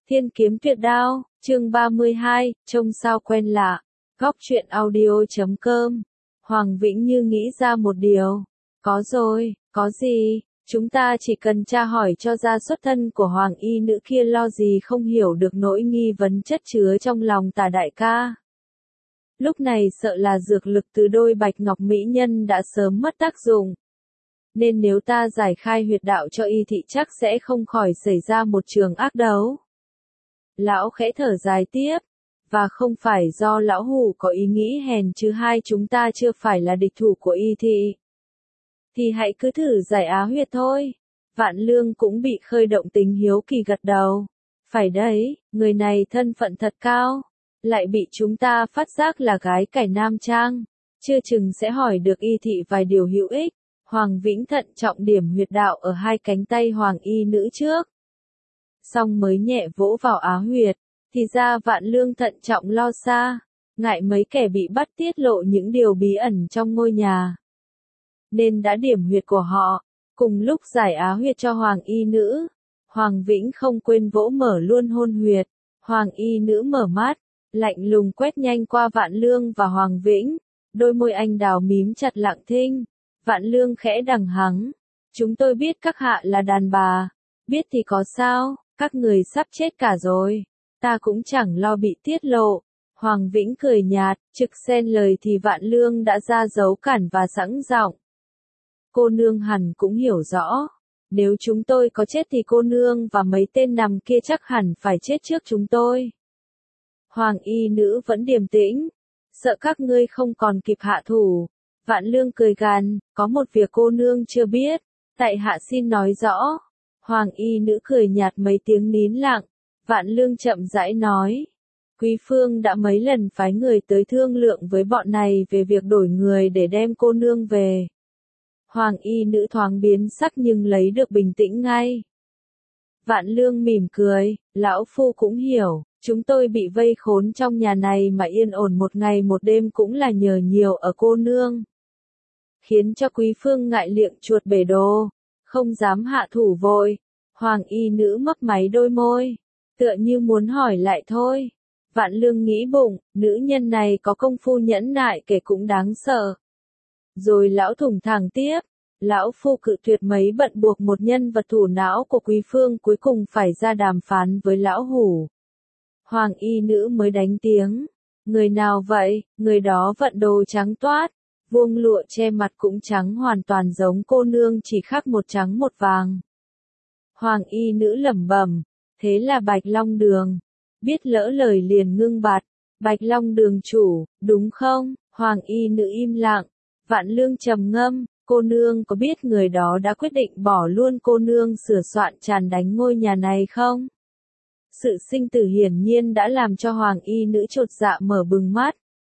Thiên kiếm tuyệt đao, chương 32, trông sao quen lạ. Góc truyện audio.com. Hoàng Vĩnh như nghĩ ra một điều. Có rồi, có gì, chúng ta chỉ cần tra hỏi cho ra xuất thân của Hoàng y nữ kia, lo gì không hiểu được nỗi nghi vấn chất chứa trong lòng Tả đại ca. Lúc này sợ là dược lực từ đôi bạch ngọc mỹ nhân đã sớm mất tác dụng. Nên nếu ta giải khai huyệt đạo cho y thị chắc sẽ không khỏi xảy ra một trường ác đấu. Lão khẽ thở dài tiếp, và không phải do lão hủ có ý nghĩ hèn chứ hai chúng ta chưa phải là địch thủ của y thị. Thì hãy cứ thử giải á huyệt thôi. Vạn Lương cũng bị khơi động tính hiếu kỳ gật đầu. Phải đấy, người này thân phận thật cao, lại bị chúng ta phát giác là gái cải nam trang, chưa chừng sẽ hỏi được y thị vài điều hữu ích. Hoàng Vĩnh thận trọng điểm huyệt đạo ở hai cánh tay Hoàng y nữ trước, xong mới nhẹ vỗ vào á huyệt. Thì ra Vạn Lương thận trọng lo xa, ngại mấy kẻ bị bắt tiết lộ những điều bí ẩn trong ngôi nhà, nên đã điểm huyệt của họ. Cùng lúc giải á huyệt cho Hoàng y nữ, Hoàng Vĩnh không quên vỗ mở luôn hôn huyệt. Hoàng y nữ mở mắt, lạnh lùng quét nhanh qua Vạn Lương và Hoàng Vĩnh, đôi môi anh đào mím chặt lặng thinh. Vạn Lương khẽ đằng hắng, chúng tôi biết các hạ là đàn bà, biết thì có sao, các người sắp chết cả rồi, ta cũng chẳng lo bị tiết lộ. Hoàng Vĩnh cười nhạt, trực xen lời thì Vạn Lương đã ra dấu cản và sẵn giọng. Cô nương hẳn cũng hiểu rõ, nếu chúng tôi có chết thì cô nương và mấy tên nằm kia chắc hẳn phải chết trước chúng tôi. Hoàng y nữ vẫn điềm tĩnh, sợ các ngươi không còn kịp hạ thủ. Vạn Lương cười gằn, có một việc cô nương chưa biết, tại hạ xin nói rõ. Hoàng y nữ cười nhạt mấy tiếng nín lặng. Vạn Lương chậm rãi nói, Quý Phương đã mấy lần phái người tới thương lượng với bọn này về việc đổi người để đem cô nương về. Hoàng y nữ thoáng biến sắc nhưng lấy được bình tĩnh ngay. Vạn Lương mỉm cười, lão phu cũng hiểu, chúng tôi bị vây khốn trong nhà này mà yên ổn một ngày một đêm cũng là nhờ nhiều ở cô nương. Khiến cho Quý Phương ngại liệng chuột bể đồ, không dám hạ thủ vội. Hoàng y nữ mấp máy đôi môi, tựa như muốn hỏi lại thôi. Vạn Lương nghĩ bụng, nữ nhân này có công phu nhẫn nại kể cũng đáng sợ. Rồi lão thủng thẳng tiếp, lão phu cự tuyệt mấy bận buộc một nhân vật thủ não của Quý Phương cuối cùng phải ra đàm phán với lão hủ. Hoàng y nữ mới đánh tiếng, người nào vậy? Người đó vận đồ trắng toát, vuông lụa che mặt cũng trắng hoàn toàn giống cô nương, chỉ khác một trắng một vàng. Hoàng y nữ lẩm bẩm, thế là Bạch Long Đường. Biết lỡ lời liền ngưng bặt, Bạch Long Đường chủ, đúng không? Hoàng y nữ im lặng. Vạn Lương trầm ngâm, cô nương có biết người đó đã quyết định bỏ luôn cô nương sửa soạn tràn đánh ngôi nhà này không? Sự sinh tử hiển nhiên đã làm cho Hoàng y nữ chột dạ mở bừng mắt.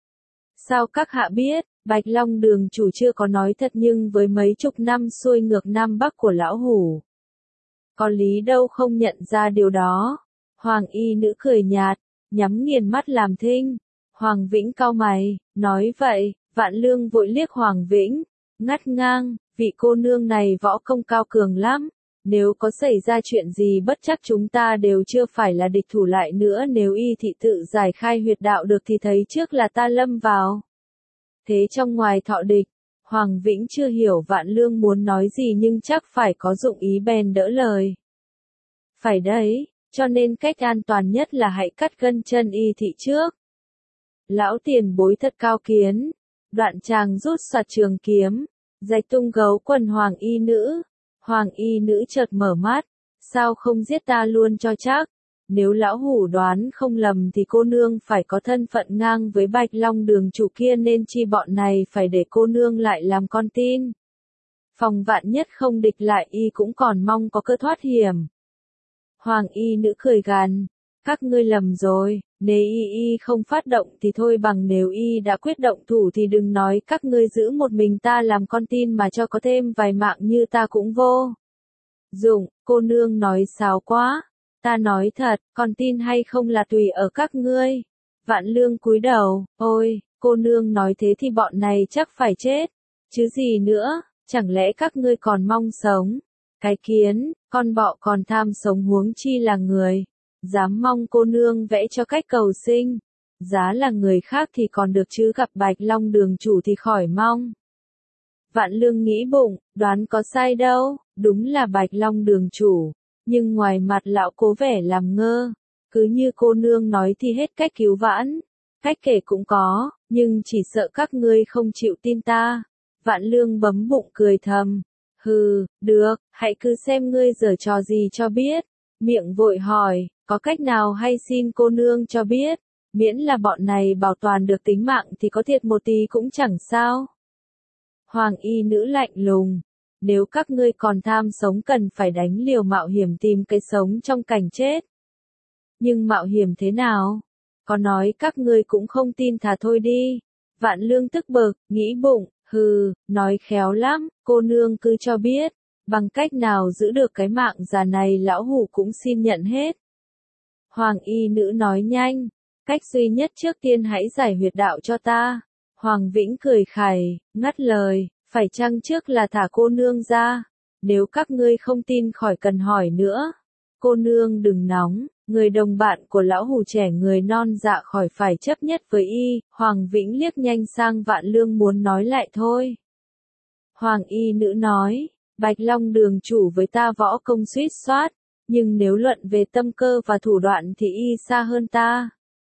Sao các hạ biết? Bạch Long Đường chủ chưa có nói thật, nhưng với mấy chục năm xuôi ngược Nam Bắc của lão hủ, có lý đâu không nhận ra điều đó. Hoàng y nữ cười nhạt, nhắm nghiền mắt làm thinh. Hoàng Vĩnh cau mày, nói vậy. Vạn Lương vội liếc Hoàng Vĩnh, ngắt ngang, vị cô nương này võ công cao cường lắm. Nếu có xảy ra chuyện gì bất chắc chúng ta đều chưa phải là địch thủ lại nữa. Nếu y thị tự giải khai huyệt đạo được thì thấy trước là ta lâm vào thế trong ngoài thọ địch. Hoàng Vĩnh chưa hiểu Vạn Lương muốn nói gì nhưng chắc phải có dụng ý bèn đỡ lời. Phải đấy, cho nên cách an toàn nhất là hãy cắt gân chân y thị trước. Lão tiền bối thật cao kiến. Đoạn chàng rút soạt trường kiếm, rạch tung gấu quần Hoàng y nữ. Hoàng y nữ chợt mở mắt, sao không giết ta luôn cho chắc? Nếu lão hủ đoán không lầm thì cô nương phải có thân phận ngang với Bạch Long Đường chủ kia, nên chi bọn này phải để cô nương lại làm con tin. Phòng vạn nhất không địch lại y cũng còn mong có cơ thoát hiểm. Hoàng y nữ cười gằn, các ngươi lầm rồi, nếu y không phát động thì thôi, bằng nếu y đã quyết động thủ thì đừng nói các ngươi giữ một mình ta làm con tin mà cho có thêm vài mạng như ta cũng vô dụng. Cô nương nói xáo quá, ta nói thật, con tin hay không là tùy ở các ngươi. Vạn Lương cúi đầu, ôi, cô nương nói thế thì bọn này chắc phải chết, chứ gì nữa, chẳng lẽ các ngươi còn mong sống? Cái kiến, con bọ còn tham sống huống chi là người. dám mong cô nương vẽ cho cách cầu sinh. Giá là người khác thì còn được chứ gặp Bạch Long đường chủ thì khỏi mong. Vạn Lương nghĩ bụng, đoán có sai đâu, đúng là Bạch Long đường chủ. Nhưng ngoài mặt lão cố vẻ làm ngơ. Cứ như cô nương nói thì hết cách cứu vãn. Cách kể cũng có, nhưng chỉ sợ các ngươi không chịu tin ta. Vạn Lương bấm bụng cười thầm. Hừ, được, hãy cứ xem ngươi giở trò gì cho biết. Miệng vội hỏi, có cách nào hay xin cô nương cho biết. Miễn là bọn này bảo toàn được tính mạng thì có thiệt một tí cũng chẳng sao. Hoàng y nữ lạnh lùng. Nếu các ngươi còn tham sống cần phải đánh liều mạo hiểm tìm cái sống trong cảnh chết. Nhưng mạo hiểm thế nào? Có nói các ngươi cũng không tin thà thôi đi. Vạn Lương tức bực, nghĩ bụng, hừ, nói khéo lắm, cô nương cứ cho biết. Bằng cách nào giữ được cái mạng già này lão hủ cũng xin nhận hết. Hoàng y nữ nói nhanh. Cách duy nhất trước tiên hãy giải huyệt đạo cho ta. Hoàng Vĩnh cười khẩy, ngắt lời, phải chăng trước là thả cô nương ra? Nếu các ngươi không tin khỏi cần hỏi nữa. Cô nương đừng nóng, người đồng bạn của lão hủ trẻ người non dạ khỏi phải chấp nhất với y. Hoàng Vĩnh liếc nhanh sang Vạn Lương muốn nói lại thôi. Hoàng y nữ nói, Bạch Long đường chủ với ta võ công suýt soát, nhưng nếu luận về tâm cơ và thủ đoạn thì y xa hơn ta.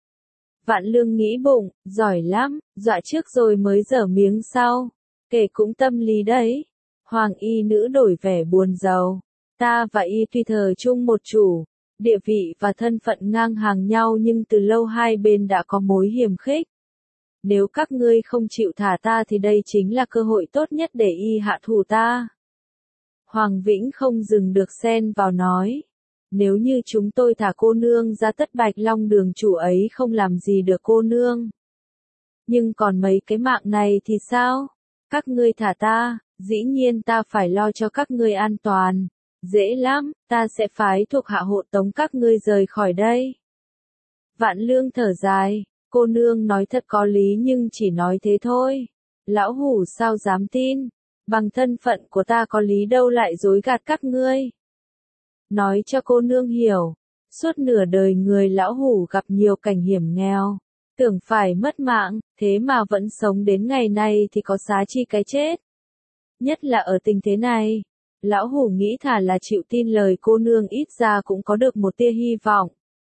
Vạn Lương nghĩ bụng, giỏi lắm, dọa trước rồi mới dở miếng sau. Kể cũng tâm lý đấy. Hoàng y nữ đổi vẻ buồn rầu. Ta và y tuy thờ chung một chủ, địa vị và thân phận ngang hàng nhau nhưng từ lâu hai bên đã có mối hiềm khích. Nếu các ngươi không chịu thả ta thì đây chính là cơ hội tốt nhất để y hạ thủ ta. Hoàng Vĩnh không dừng được xen vào nói. Nếu như chúng tôi thả cô nương ra tất Bạch Long đường chủ ấy không làm gì được cô nương. Nhưng còn mấy cái mạng này thì sao? Các ngươi thả ta, dĩ nhiên ta phải lo cho các ngươi an toàn. Dễ lắm, ta sẽ phái thuộc hạ hộ tống các ngươi rời khỏi đây. Vạn Lương thở dài, cô nương nói thật có lý nhưng chỉ nói thế thôi. Lão hủ sao dám tin, bằng thân phận của ta có lý đâu lại dối gạt các ngươi. Nói cho cô nương hiểu, suốt nửa đời người lão hủ gặp nhiều cảnh hiểm nghèo, tưởng phải mất mạng, thế mà vẫn sống đến ngày này thì có xá chi cái chết. Nhất là ở tình thế này, lão hủ nghĩ thà là chịu tin lời cô nương ít ra cũng có được một tia hy vọng.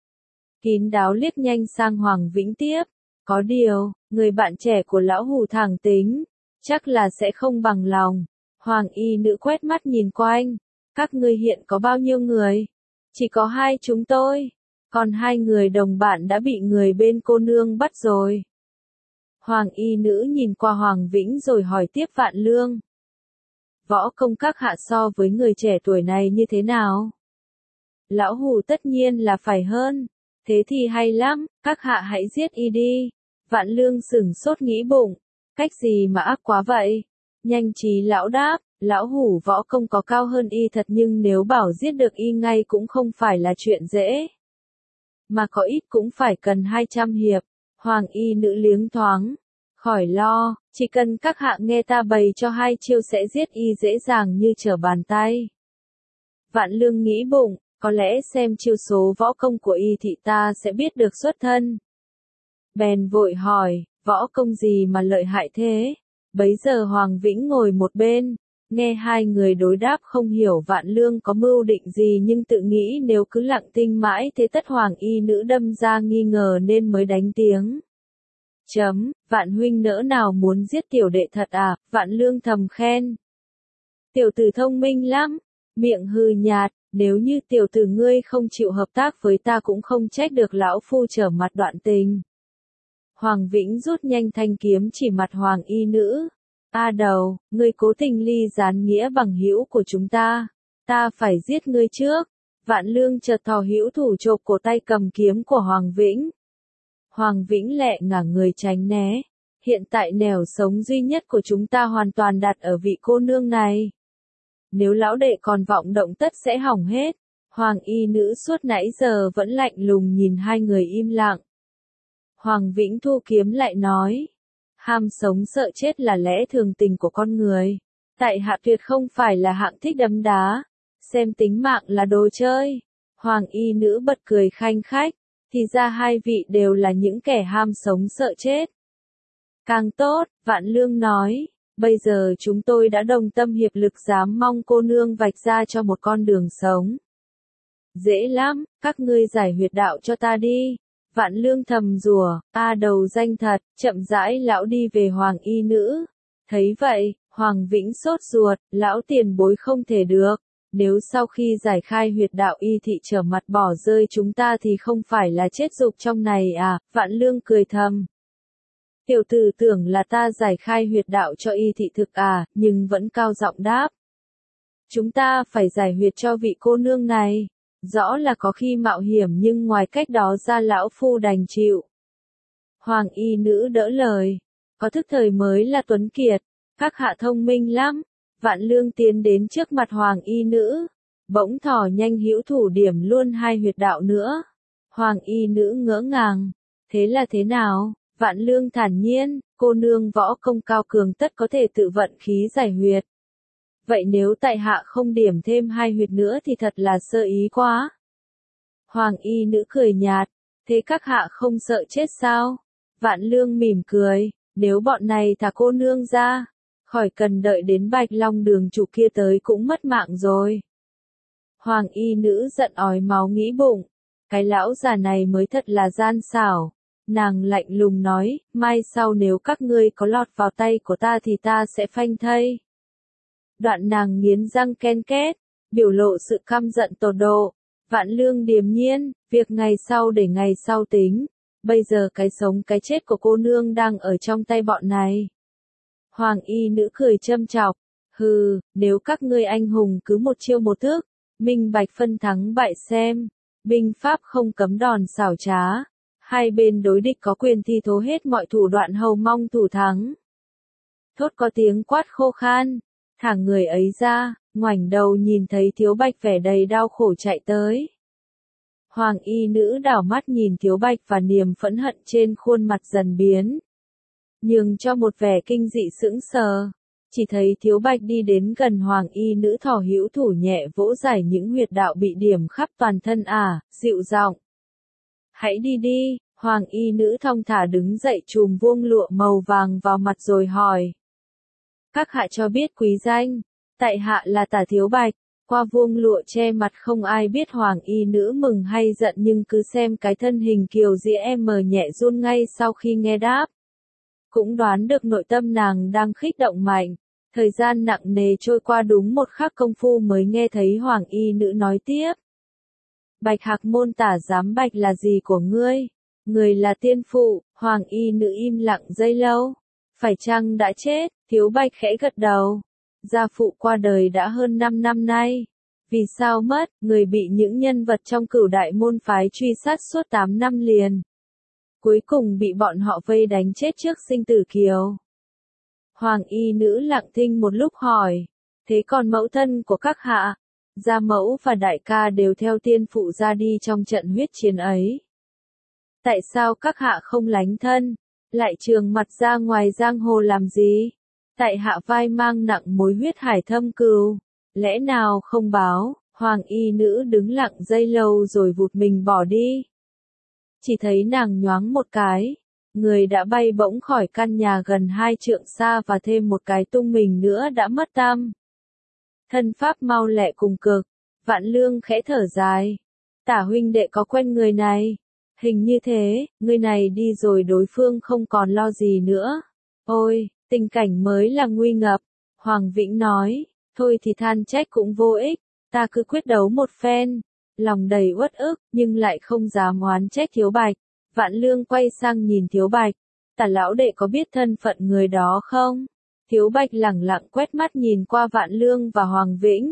Kín đáo liếc nhanh sang Hoàng Vĩnh tiếp, có điều, người bạn trẻ của lão hủ thẳng tính, chắc là sẽ không bằng lòng. Hoàng y nữ quét mắt nhìn quanh. Các ngươi hiện có bao nhiêu người? Chỉ có hai chúng tôi. Còn hai người đồng bạn đã bị người bên cô nương bắt rồi. Hoàng y nữ nhìn qua Hoàng Vĩnh rồi hỏi tiếp Vạn Lương. Võ công các hạ so với người trẻ tuổi này như thế nào? Lão hủ tất nhiên là phải hơn. Thế thì hay lắm, các hạ hãy giết y đi. Vạn Lương sửng sốt nghĩ bụng. Cách gì mà ác quá vậy? Nhanh trí lão đáp. Lão hủ võ công có cao hơn y thật nhưng nếu bảo giết được y ngay cũng không phải là chuyện dễ. Mà có ít cũng phải cần 200 hiệp. Hoàng y nữ liếng thoáng. Khỏi lo, chỉ cần các hạ nghe ta bày cho 2 chiêu sẽ giết y dễ dàng như trở bàn tay. Vạn Lương nghĩ bụng, có lẽ xem chiêu số võ công của y thì ta sẽ biết được xuất thân. Bèn vội hỏi, võ công gì mà lợi hại thế? Bấy giờ Hoàng Vĩnh ngồi một bên. Nghe hai người đối đáp không hiểu Vạn Lương có mưu định gì nhưng tự nghĩ nếu cứ lặng thinh mãi thế tất Hoàng y nữ đâm ra nghi ngờ nên mới đánh tiếng. Vạn huynh nỡ nào muốn giết tiểu đệ thật à? Vạn Lương thầm khen. Tiểu tử thông minh lắm, miệng hừ nhạt, nếu như tiểu tử ngươi không chịu hợp tác với ta cũng không trách được lão phu trở mặt đoạn tình. Hoàng Vĩnh rút nhanh thanh kiếm chỉ mặt Hoàng y nữ. A đầu, ngươi cố tình ly gián nghĩa bằng hữu của chúng ta phải giết ngươi trước. Vạn Lương chợt thò hữu thủ chộp cổ tay cầm kiếm của Hoàng Vĩnh. Hoàng Vĩnh lẹ ngả người tránh né. Hiện tại nẻo sống duy nhất của chúng ta hoàn toàn đặt ở vị cô nương này. Nếu lão đệ còn vọng động tất sẽ hỏng hết. Hoàng y nữ suốt nãy giờ vẫn lạnh lùng nhìn hai người im lặng. Hoàng Vĩnh thu kiếm lại nói. Ham sống sợ chết là lẽ thường tình của con người. Tại hạ tuyệt không phải là hạng thích đấm đá. Xem tính mạng là đồ chơi. Hoàng y nữ bật cười khanh khách, thì ra hai vị đều là những kẻ ham sống sợ chết. Càng tốt, Vạn Lương nói, bây giờ chúng tôi đã đồng tâm hiệp lực, dám mong cô nương vạch ra cho một con đường sống. Dễ lắm, các ngươi giải huyệt đạo cho ta đi. Vạn Lương thầm rủa, đầu danh thật, chậm rãi lão đi về Hoàng y nữ. Thấy vậy, Hoàng Vĩnh sốt ruột, lão tiền bối không thể được. Nếu sau khi giải khai huyệt đạo y thị trở mặt bỏ rơi chúng ta thì không phải là chết dục trong này à? Vạn Lương cười thầm. Tiểu tử tưởng là ta giải khai huyệt đạo cho y thị thực à, nhưng vẫn cao giọng đáp. Chúng ta phải giải huyệt cho vị cô nương này. Rõ là có khi mạo hiểm nhưng ngoài cách đó ra lão phu đành chịu. Hoàng y nữ đỡ lời. Có thức thời mới là tuấn kiệt. Các hạ thông minh lắm. Vạn Lương tiến đến trước mặt Hoàng y nữ. Bỗng thò nhanh hữu thủ điểm luôn hai huyệt đạo nữa. Hoàng y nữ ngỡ ngàng. Thế là thế nào? Vạn Lương thản nhiên. Cô nương võ công cao cường tất có thể tự vận khí giải huyệt. Vậy nếu tại hạ không điểm thêm hai huyệt nữa thì thật là sơ ý quá. Hoàng y nữ cười nhạt. Thế các hạ không sợ chết sao? Vạn Lương mỉm cười. Nếu bọn này thả cô nương ra, khỏi cần đợi đến Bạch Long đường chủ kia tới cũng mất mạng rồi. Hoàng y nữ giận òi máu nghĩ bụng. Cái lão già này mới thật là gian xảo. Nàng lạnh lùng nói, mai sau nếu các ngươi có lọt vào tay của ta thì ta sẽ phanh thây. Đoạn nàng nghiến răng ken két, biểu lộ sự căm giận tột độ. Vạn Lương điềm nhiên, việc ngày sau để ngày sau tính. Bây giờ cái sống cái chết của cô nương đang ở trong tay bọn này. Hoàng y nữ cười châm chọc. Hừ, nếu các ngươi anh hùng cứ một chiêu một thức, minh bạch phân thắng bại xem. Binh pháp không cấm đòn xảo trá. Hai bên đối địch có quyền thi thố hết mọi thủ đoạn hầu mong thủ thắng. Thốt có tiếng quát khô khan. Thả người ấy ra, ngoảnh đầu nhìn thấy Thiếu Bạch vẻ đầy đau khổ chạy tới. Hoàng y nữ đảo mắt nhìn Thiếu Bạch và niềm phẫn hận trên khuôn mặt dần biến. Nhường cho một vẻ kinh dị sững sờ. Chỉ thấy Thiếu Bạch đi đến gần Hoàng y nữ thò hữu thủ nhẹ vỗ giải những huyệt đạo bị điểm khắp toàn thân dịu giọng. Hãy đi đi, Hoàng y nữ thong thả đứng dậy chùm vuông lụa màu vàng vào mặt rồi hỏi. Các hạ cho biết quý danh. Tại hạ là Tả Thiếu Bạch. Qua vuông lụa che mặt không ai biết Hoàng y nữ mừng hay giận, nhưng cứ xem cái thân hình kiều diễm nhẹ run ngay sau khi nghe đáp. Cũng đoán được nội tâm nàng đang khích động mạnh. Thời gian nặng nề trôi qua, đúng một khắc công phu mới nghe thấy Hoàng y nữ nói tiếp. Bạch Hạc môn Tả giám Bạch là gì của ngươi? Người là tiên phụ. Hoàng y nữ im lặng giây lâu. Phải chăng đã chết? Thiếu Bạch khẽ gật đầu. Gia phụ qua đời đã hơn 5 năm nay. Vì sao mất? Người bị những nhân vật trong Cửu Đại môn phái truy sát suốt 8 năm liền. Cuối cùng bị bọn họ vây đánh chết trước sinh tử kiều. Hoàng y nữ lặng thinh một lúc hỏi. Thế còn mẫu thân của các hạ? Gia mẫu và đại ca đều theo tiên phụ ra đi trong trận huyết chiến ấy. Tại sao các hạ không lánh thân? Lại trường mặt ra ngoài giang hồ làm gì? Tại hạ vai mang nặng mối huyết hải thâm cừu. Lẽ nào không báo? Hoàng y nữ đứng lặng giây lâu rồi vụt mình bỏ đi. Chỉ thấy nàng nhoáng một cái. Người đã bay bỗng khỏi căn nhà gần 2 trượng xa và thêm một cái tung mình nữa đã mất tăm. Thân pháp mau lẹ cùng cực. Vạn Lương khẽ thở dài. Tả huynh đệ có quen người này. Hình như thế, người này đi rồi đối phương không còn lo gì nữa. Ôi, tình cảnh mới là nguy ngập. Hoàng Vĩnh nói, thôi thì than trách cũng vô ích, ta cứ quyết đấu một phen. Lòng đầy uất ức, nhưng lại không dám oán trách Thiếu Bạch. Vạn Lương quay sang nhìn Thiếu Bạch. Tả lão đệ có biết thân phận người đó không? Thiếu Bạch lẳng lặng quét mắt nhìn qua Vạn Lương và Hoàng Vĩnh.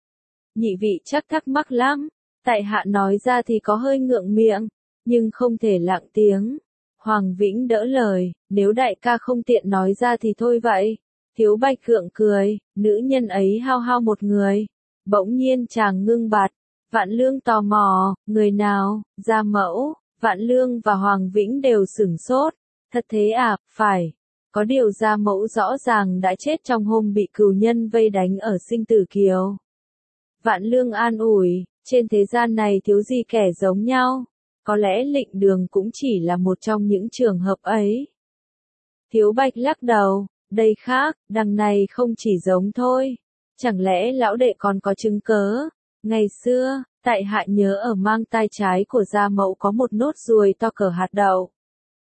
Nhị vị chắc thắc mắc lắm. Tại hạ nói ra thì có hơi ngượng miệng, nhưng không thể lặng tiếng. Hoàng Vĩnh đỡ lời, nếu đại ca không tiện nói ra thì thôi vậy. Thiếu Bạch gượng cười, nữ nhân ấy hao hao một người. Bỗng nhiên chàng ngưng bặt. Vạn Lương tò mò, người nào? Gia mẫu. Vạn Lương và Hoàng Vĩnh đều sửng sốt. Thật thế à? Phải. Có điều Gia mẫu rõ ràng đã chết trong hôm bị cừu nhân vây đánh ở sinh tử kiều. Vạn Lương an ủi, Trên thế gian này thiếu gì kẻ giống nhau, có lẽ Lệnh Đường cũng chỉ là một trong những trường hợp ấy. Thiếu Bạch lắc đầu, đây khác, đằng này không chỉ giống thôi. Chẳng lẽ lão đệ còn có chứng cớ? Ngày xưa, tại hạ nhớ ở mang tai trái của gia mẫu có một nốt ruồi to cỡ hạt đậu.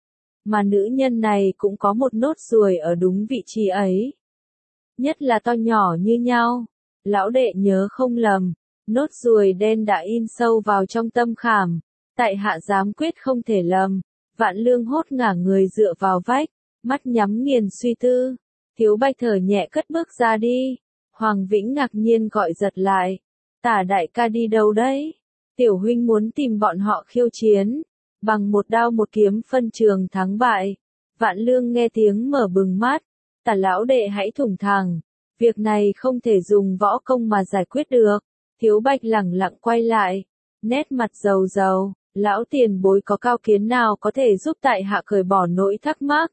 Mà nữ nhân này cũng có một nốt ruồi ở đúng vị trí ấy. Nhất là to nhỏ như nhau. Lão đệ nhớ không lầm, nốt ruồi đen đã in sâu vào trong tâm khảm. Tại hạ dám quyết không thể lầm. Vạn Lương hốt ngả người dựa vào vách, mắt nhắm nghiền suy tư. Thiếu Bạch thở nhẹ cất bước ra đi. Hoàng Vĩnh ngạc nhiên gọi giật lại. Tả đại ca đi đâu đấy? Tiểu huynh muốn tìm bọn họ khiêu chiến. Bằng một đao một kiếm phân trường thắng bại. Vạn Lương nghe tiếng mở bừng mắt. Tả lão đệ hãy thủng thẳng. Việc này không thể dùng võ công mà giải quyết được. Thiếu Bạch lẳng lặng quay lại. Nét mặt rầu rầu. Lão tiền bối có cao kiến nào có thể giúp tại hạ cởi bỏ nỗi thắc mắc?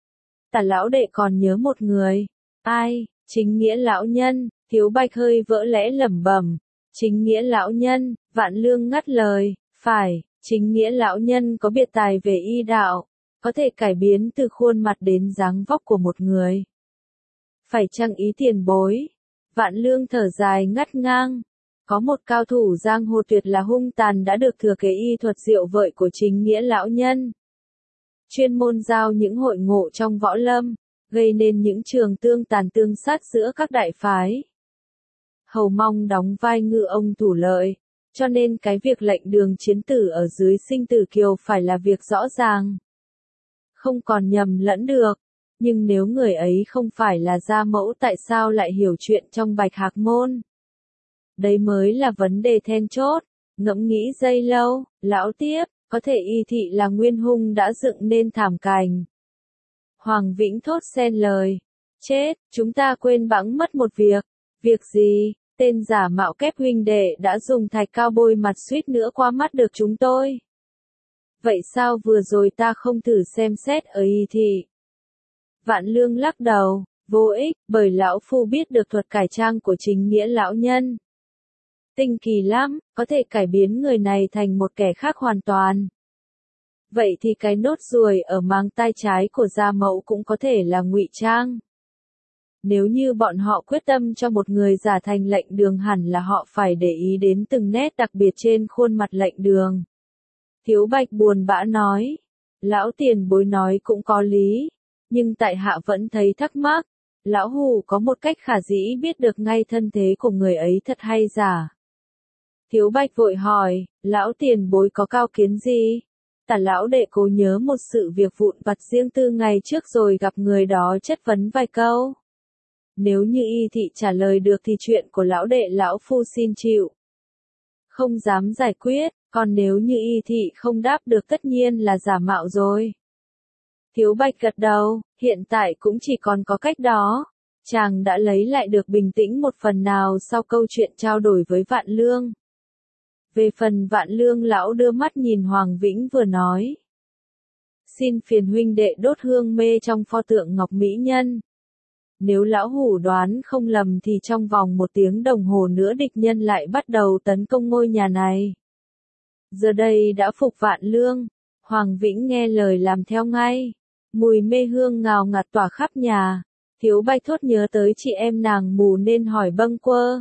Tả lão đệ còn nhớ một người. Ai? Chính Nghĩa lão nhân. Thiếu Bạch hơi vỡ lẽ lẩm bẩm. Chính Nghĩa lão nhân. Vạn Lương ngắt lời. Phải, Chính Nghĩa lão nhân có biệt tài về y đạo, có thể cải biến từ khuôn mặt đến dáng vóc của một người. Phải chăng ý tiền bối? Vạn Lương thở dài ngắt ngang. Có một cao thủ giang hồ tuyệt là hung tàn đã được thừa kế y thuật diệu vợi của Chính Nghĩa lão nhân. Chuyên môn giao những hội ngộ trong võ lâm, gây nên những trường tương tàn tương sát giữa các đại phái. Hầu mong đóng vai ngư ông thủ lợi, cho nên cái việc Lệnh Đường chiến tử ở dưới Sinh Tử Kiều phải là việc rõ ràng. Không còn nhầm lẫn được, nhưng nếu người ấy không phải là gia mẫu tại sao lại hiểu chuyện trong Bạch Hạc Môn? Đấy mới là vấn đề then chốt. Ngẫm nghĩ giây lâu, lão tiếp, có thể y thị là nguyên hung đã dựng nên thảm cành. Hoàng Vĩnh thốt xen lời. Chết, chúng ta quên bẵng mất một việc. Việc gì? Tên giả mạo Kép huynh đệ đã dùng thạch cao bôi mặt suýt nữa qua mắt được chúng tôi. Vậy sao vừa rồi ta không thử xem xét ở y thị? Vạn Lương lắc đầu, vô ích, bởi lão phu biết được thuật cải trang của Chính Nghĩa lão nhân. Tinh kỳ lắm, có thể cải biến người này thành một kẻ khác hoàn toàn. Vậy thì cái nốt ruồi ở mang tai trái của gia mẫu cũng có thể là ngụy trang. Nếu như bọn họ quyết tâm cho một người giả thành Lệnh Đường hẳn là họ phải để ý đến từng nét đặc biệt trên khuôn mặt Lệnh Đường. Thiếu Bạch buồn bã nói, lão tiền bối nói cũng có lý, nhưng tại hạ vẫn thấy thắc mắc, lão hù có một cách khả dĩ biết được ngay thân thế của người ấy thật hay giả. Thiếu Bạch vội hỏi, lão tiền bối có cao kiến gì? Tả lão đệ cố nhớ một sự việc vụn vặt riêng tư ngày trước rồi gặp người đó chất vấn vài câu. Nếu như y thị trả lời được thì chuyện của lão đệ lão phu xin chịu. Không dám giải quyết, còn nếu như y thị không đáp được tất nhiên là giả mạo rồi. Thiếu Bạch gật đầu, hiện tại cũng chỉ còn có cách đó. Chàng đã lấy lại được bình tĩnh một phần nào sau câu chuyện trao đổi với Vạn Lương. Về phần Vạn Lương lão đưa mắt nhìn Hoàng Vĩnh vừa nói. Xin phiền huynh đệ đốt hương mê trong pho tượng ngọc mỹ nhân. Nếu lão hủ đoán không lầm thì trong vòng 1 tiếng đồng hồ nữa địch nhân lại bắt đầu tấn công ngôi nhà này. Giờ đây đã phục Vạn Lương, Hoàng Vĩnh nghe lời làm theo ngay. Mùi mê hương ngào ngạt tỏa khắp nhà. Thiếu Bạch thốt nhớ tới chị em nàng mù nên hỏi bâng quơ.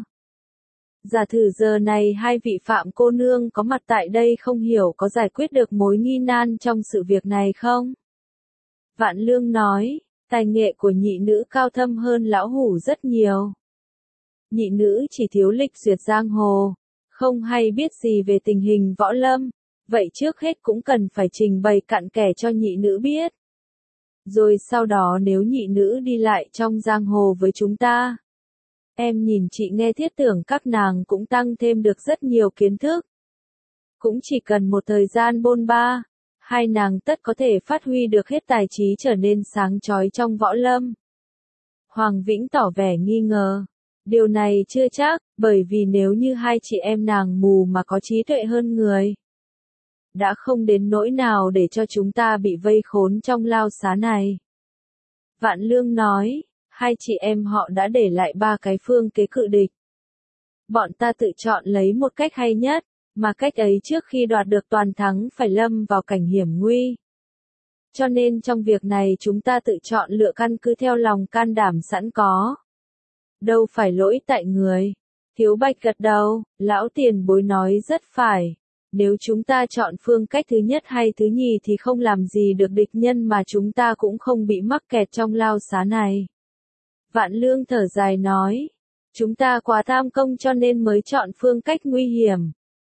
Giả thử giờ này hai vị Phạm cô nương có mặt tại đây không hiểu có giải quyết được mối nghi nan trong sự việc này không? Vạn Lương nói, tài nghệ của nhị nữ cao thâm hơn lão hủ rất nhiều. Nhị nữ chỉ thiếu lịch duyệt giang hồ, không hay biết gì về tình hình võ lâm, vậy trước hết cũng cần phải trình bày cặn kẽ cho nhị nữ biết. Rồi sau đó nếu nhị nữ đi lại trong giang hồ với chúng ta, em nhìn chị nghe thiết tưởng các nàng cũng tăng thêm được rất nhiều kiến thức. Cũng chỉ cần một thời gian bôn ba, hai nàng tất có thể phát huy được hết tài trí trở nên sáng chói trong võ lâm. Hoàng Vĩnh tỏ vẻ nghi ngờ. Điều này chưa chắc, bởi vì nếu như hai chị em nàng mù mà có trí tuệ hơn người, đã không đến nỗi nào để cho chúng ta bị vây khốn trong lao xá này. Vạn Lương nói, hai chị em họ đã để lại 3 cái phương kế cự địch. Bọn ta tự chọn lấy một cách hay nhất, mà cách ấy trước khi đoạt được toàn thắng phải lâm vào cảnh hiểm nguy. Cho nên trong việc này chúng ta tự chọn lựa căn cứ theo lòng can đảm sẵn có. Đâu phải lỗi tại người. Thiếu Bạch gật đầu, lão tiền bối nói rất phải. Nếu chúng ta chọn phương cách thứ nhất hay thứ nhì thì không làm gì được địch nhân mà chúng ta cũng không bị mắc kẹt trong lao xá này. Vạn Lương thở dài nói, chúng ta quá tham công cho nên mới chọn phương cách nguy hiểm.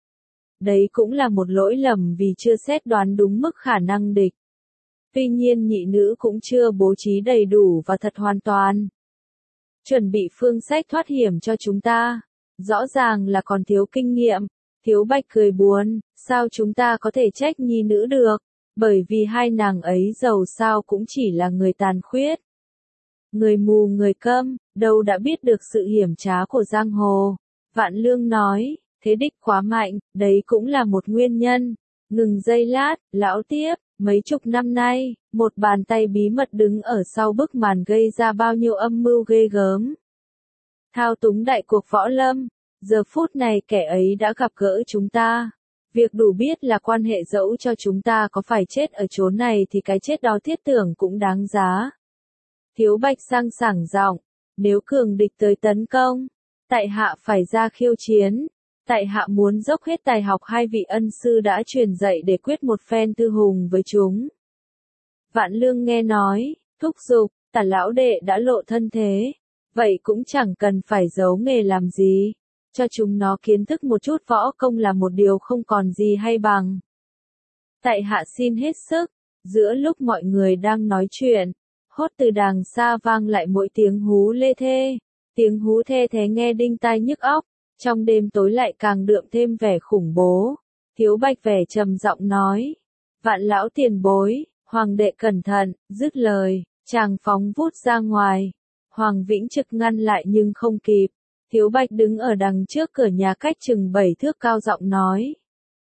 Đấy cũng là một lỗi lầm vì chưa xét đoán đúng mức khả năng địch. Tuy nhiên nhị nữ cũng chưa bố trí đầy đủ và thật hoàn toàn. Chuẩn bị phương sách thoát hiểm cho chúng ta. Rõ ràng là còn thiếu kinh nghiệm. Thiếu Bạch cười buồn, sao chúng ta có thể trách nhi nữ được, bởi vì hai nàng ấy dầu sao cũng chỉ là người tàn khuyết. Người mù người câm, đâu đã biết được sự hiểm trá của giang hồ. Vạn Lương nói, thế địch quá mạnh, đấy cũng là một nguyên nhân. Ngừng giây lát, lão tiếp, mấy chục năm nay, một bàn tay bí mật đứng ở sau bức màn gây ra bao nhiêu âm mưu ghê gớm. Thao túng đại cuộc võ lâm, giờ phút này kẻ ấy đã gặp gỡ chúng ta. Việc đủ biết là quan hệ dẫu cho chúng ta có phải chết ở chốn này thì cái chết đó thiết tưởng cũng đáng giá. Thiếu Bạch sang sảng giọng, nếu cường địch tới tấn công, tại hạ phải ra khiêu chiến. Tại hạ muốn dốc hết tài học hai vị ân sư đã truyền dạy để quyết một phen tư hùng với chúng. Vạn Lương nghe nói, thúc giục, Tả lão đệ đã lộ thân thế, vậy cũng chẳng cần phải giấu nghề làm gì, cho chúng nó kiến thức một chút võ công là một điều không còn gì hay bằng. Tại hạ xin hết sức. Giữa lúc mọi người đang nói chuyện, hốt từ đàng xa vang lại mỗi tiếng hú lê thê. Tiếng hú thê thế nghe đinh tai nhức óc, trong đêm tối lại càng đượm thêm vẻ khủng bố. Thiếu Bạch vẻ trầm giọng nói, Vạn lão tiền bối, hoàng đệ cẩn thận. Dứt lời, chàng phóng vút ra ngoài. Hoàng Vĩnh Trực ngăn lại nhưng không kịp. Thiếu Bạch đứng ở đằng trước cửa nhà cách chừng 7 thước cao giọng nói,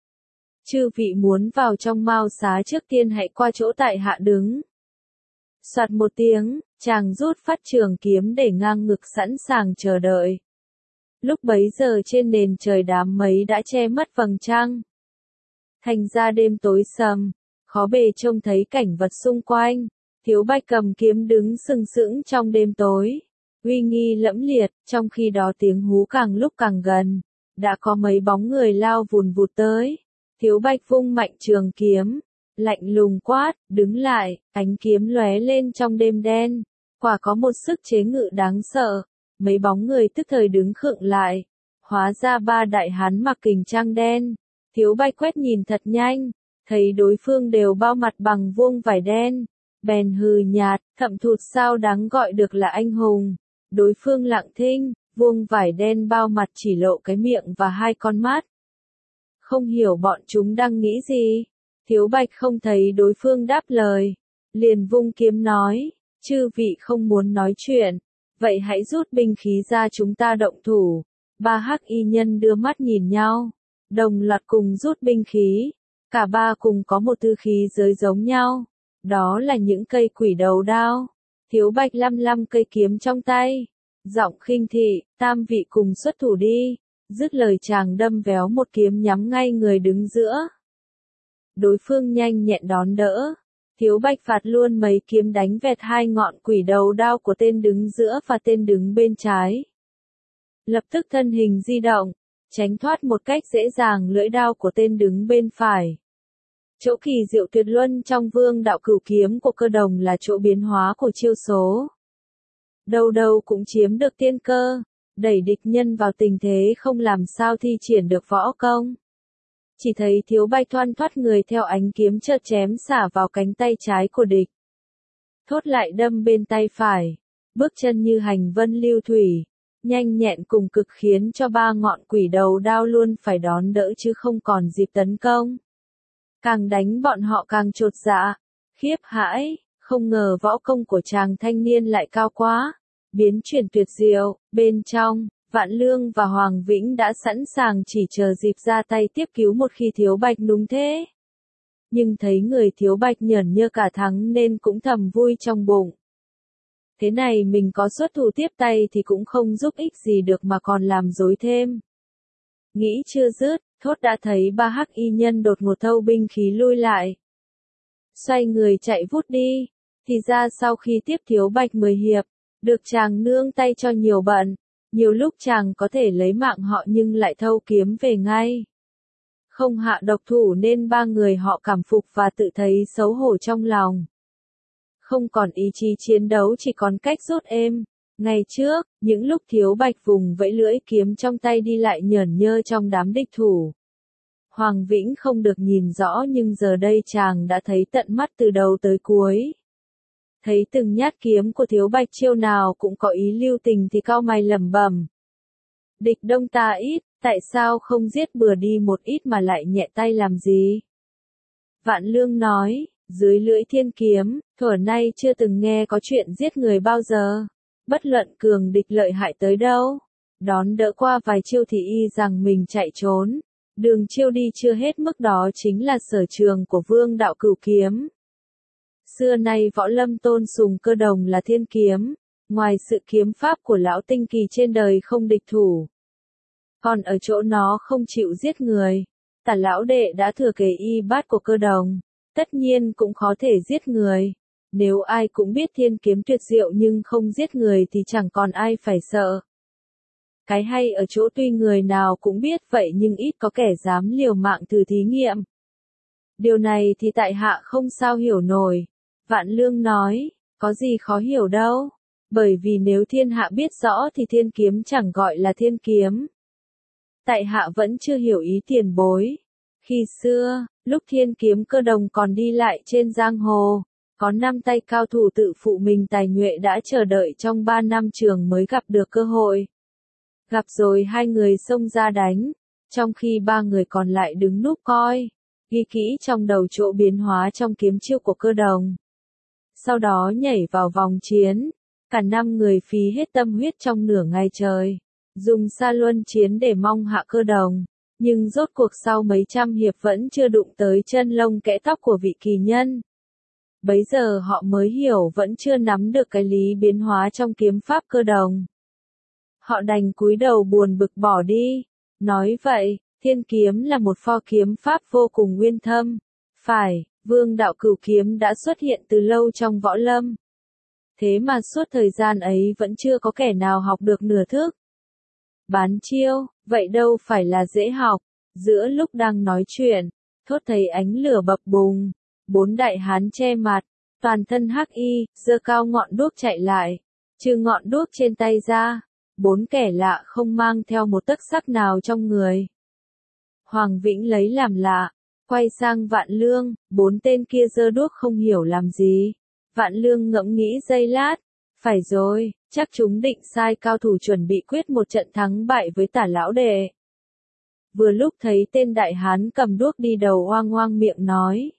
chư vị muốn vào trong mao xá trước tiên hãy qua chỗ tại hạ đứng. Soạt một tiếng, chàng rút phát trường kiếm để ngang ngực sẵn sàng chờ đợi. Lúc bấy giờ trên nền trời đám mây đã che mất vầng trăng. Thành ra đêm tối sầm, khó bề trông thấy cảnh vật xung quanh. Thiếu Bạch cầm kiếm đứng sừng sững trong đêm tối, uy nghi lẫm liệt, trong khi đó tiếng hú càng lúc càng gần. Đã có mấy bóng người lao vùn vụt tới. Thiếu Bạch vung mạnh trường kiếm, lạnh lùng quát, đứng lại, ánh kiếm lóe lên trong đêm đen. Quả có một sức chế ngự đáng sợ. Mấy bóng người tức thời đứng khựng lại. Hóa ra ba đại hán mặc kình trang đen. Thiếu Bạch quét nhìn thật nhanh, thấy đối phương đều bao mặt bằng vuông vải đen. Bèn hừ nhạt, thậm thụt sao đáng gọi được là anh hùng. Đối phương lặng thinh, vuông vải đen bao mặt chỉ lộ cái miệng và hai con mắt. Không hiểu bọn chúng đang nghĩ gì. Thiếu Bạch không thấy đối phương đáp lời, liền vung kiếm nói, chư vị không muốn nói chuyện, vậy hãy rút binh khí ra chúng ta động thủ. Ba hắc y nhân đưa mắt nhìn nhau, đồng loạt cùng rút binh khí. Cả ba cùng có một tư khí giới giống nhau, đó là những cây quỷ đầu đao. Thiếu Bạch lăm lăm cây kiếm trong tay, giọng khinh thị, tam vị cùng xuất thủ đi. Dứt lời chàng đâm véo một kiếm nhắm ngay người đứng giữa. Đối phương nhanh nhẹn đón đỡ. Thiếu Bạch phạt luôn mấy kiếm đánh vẹt hai ngọn quỷ đầu đao của tên đứng giữa và tên đứng bên trái. Lập tức thân hình di động, tránh thoát một cách dễ dàng lưỡi đao của tên đứng bên phải. Chỗ kỳ diệu tuyệt luân trong vương đạo cửu kiếm của Cơ Đồng là chỗ biến hóa của chiêu số. Đầu đầu cũng chiếm được tiên cơ, đẩy địch nhân vào tình thế không làm sao thi triển được võ công. Chỉ thấy Thiếu Bạch thoăn thoắt người theo ánh kiếm chợt chém xả vào cánh tay trái của địch. Thốt lại đâm bên tay phải, bước chân như hành vân lưu thủy, nhanh nhẹn cùng cực khiến cho ba ngọn quỷ đầu đao luôn phải đón đỡ chứ không còn dịp tấn công. Càng đánh bọn họ càng chột dạ, khiếp hãi, không ngờ võ công của chàng thanh niên lại cao quá, biến chuyển tuyệt diệu. Bên trong, Vạn Lương và Hoàng Vĩnh đã sẵn sàng chỉ chờ dịp ra tay tiếp cứu một khi Thiếu Bạch núng thế. Nhưng thấy người Thiếu Bạch nhởn nhơ cả thắng nên cũng thầm vui trong bụng. Thế này mình có xuất thủ tiếp tay thì cũng không giúp ích gì được mà còn làm rối thêm. Nghĩ chưa dứt, thốt đã thấy ba hắc y nhân đột ngột thâu binh khí lui lại. Xoay người chạy vút đi, thì ra sau khi tiếp Thiếu Bạch 10 hiệp, được chàng nương tay cho nhiều bận, nhiều lúc chàng có thể lấy mạng họ nhưng lại thâu kiếm về ngay. Không hạ độc thủ nên ba người họ cảm phục và tự thấy xấu hổ trong lòng. Không còn ý chí chiến đấu chỉ còn cách rút êm. Ngày trước, những lúc Thiếu Bạch vùng vẫy lưỡi kiếm trong tay đi lại nhởn nhơ trong đám địch thủ. Hoàng Vĩnh không được nhìn rõ nhưng giờ đây chàng đã thấy tận mắt từ đầu tới cuối. Thấy từng nhát kiếm của Thiếu Bạch chiêu nào cũng có ý lưu tình thì cau mày lẩm bẩm. Địch đông ta ít, tại sao không giết bừa đi một ít mà lại nhẹ tay làm gì? Vạn Lương nói, dưới lưỡi thiên kiếm, thuở nay chưa từng nghe có chuyện giết người bao giờ. Bất luận cường địch lợi hại tới đâu. Đón đỡ qua vài chiêu thì y rằng mình chạy trốn. Đường chiêu đi chưa hết mức đó chính là sở trường của Vương đạo cửu kiếm. Xưa nay võ lâm tôn sùng Cơ Đồng là thiên kiếm. Ngoài sự kiếm pháp của lão tinh kỳ trên đời không địch thủ. Còn ở chỗ nó không chịu giết người. Tả lão đệ đã thừa kế y bát của Cơ Đồng. Tất nhiên cũng khó thể giết người. Nếu ai cũng biết thiên kiếm tuyệt diệu nhưng không giết người thì chẳng còn ai phải sợ. Cái hay ở chỗ tuy người nào cũng biết vậy nhưng ít có kẻ dám liều mạng thử thí nghiệm. Điều này thì tại hạ không sao hiểu nổi. Vạn Lương nói, có gì khó hiểu đâu. Bởi vì nếu thiên hạ biết rõ thì thiên kiếm chẳng gọi là thiên kiếm. Tại hạ vẫn chưa hiểu ý tiền bối. Khi xưa, lúc thiên kiếm Cơ Đồng còn đi lại trên giang hồ, có 5 tay cao thủ tự phụ mình tài nhuệ đã chờ đợi trong 3 năm trường mới gặp được cơ hội. Gặp rồi hai người xông ra đánh, trong khi ba người còn lại đứng núp coi, ghi kỹ trong đầu chỗ biến hóa trong kiếm chiêu của Cơ Đồng. Sau đó nhảy vào vòng chiến, cả 5 người phí hết tâm huyết trong nửa ngày trời, dùng sa luân chiến để mong hạ Cơ Đồng, nhưng rốt cuộc sau mấy trăm hiệp vẫn chưa đụng tới chân lông kẽ tóc của vị kỳ nhân. Bấy giờ họ mới hiểu vẫn chưa nắm được cái lý biến hóa trong kiếm pháp Cơ Đồng. Họ đành cúi đầu buồn bực bỏ đi. Nói vậy, thiên kiếm là một pho kiếm pháp vô cùng nguyên thâm. Phải, Vương đạo cửu kiếm đã xuất hiện từ lâu trong võ lâm. Thế mà suốt thời gian ấy vẫn chưa có kẻ nào học được nửa thức. Bán chiêu, vậy đâu phải là dễ học. Giữa lúc đang nói chuyện, thốt thấy ánh lửa bập bùng. 4 đại hán che mặt, toàn thân hắc y, giơ cao ngọn đuốc chạy lại. Trừ ngọn đuốc trên tay ra, 4 kẻ lạ không mang theo một tấc sắc nào trong người. Hoàng Vĩnh lấy làm lạ, quay sang Vạn Lương, 4 tên kia giơ đuốc không hiểu làm gì. Vạn Lương ngẫm nghĩ giây lát, phải rồi, chắc chúng định sai cao thủ chuẩn bị quyết một trận thắng bại với Tả lão đệ. Vừa lúc thấy tên đại hán cầm đuốc đi đầu oang oang miệng nói.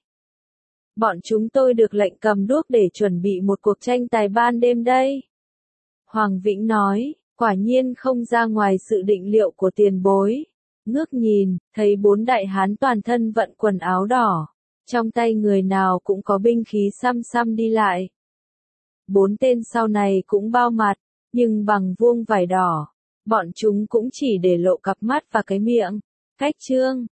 Bọn chúng tôi được lệnh cầm đuốc để chuẩn bị một cuộc tranh tài ban đêm đây. Hoàng Vĩnh nói, quả nhiên không ra ngoài sự định liệu của tiền bối. Ngước nhìn, thấy 4 đại hán toàn thân vận quần áo đỏ. Trong tay người nào cũng có binh khí xăm xăm đi lại. 4 tên sau này cũng bao mặt, nhưng bằng vuông vải đỏ. Bọn chúng cũng chỉ để lộ cặp mắt và cái miệng. Cách trương,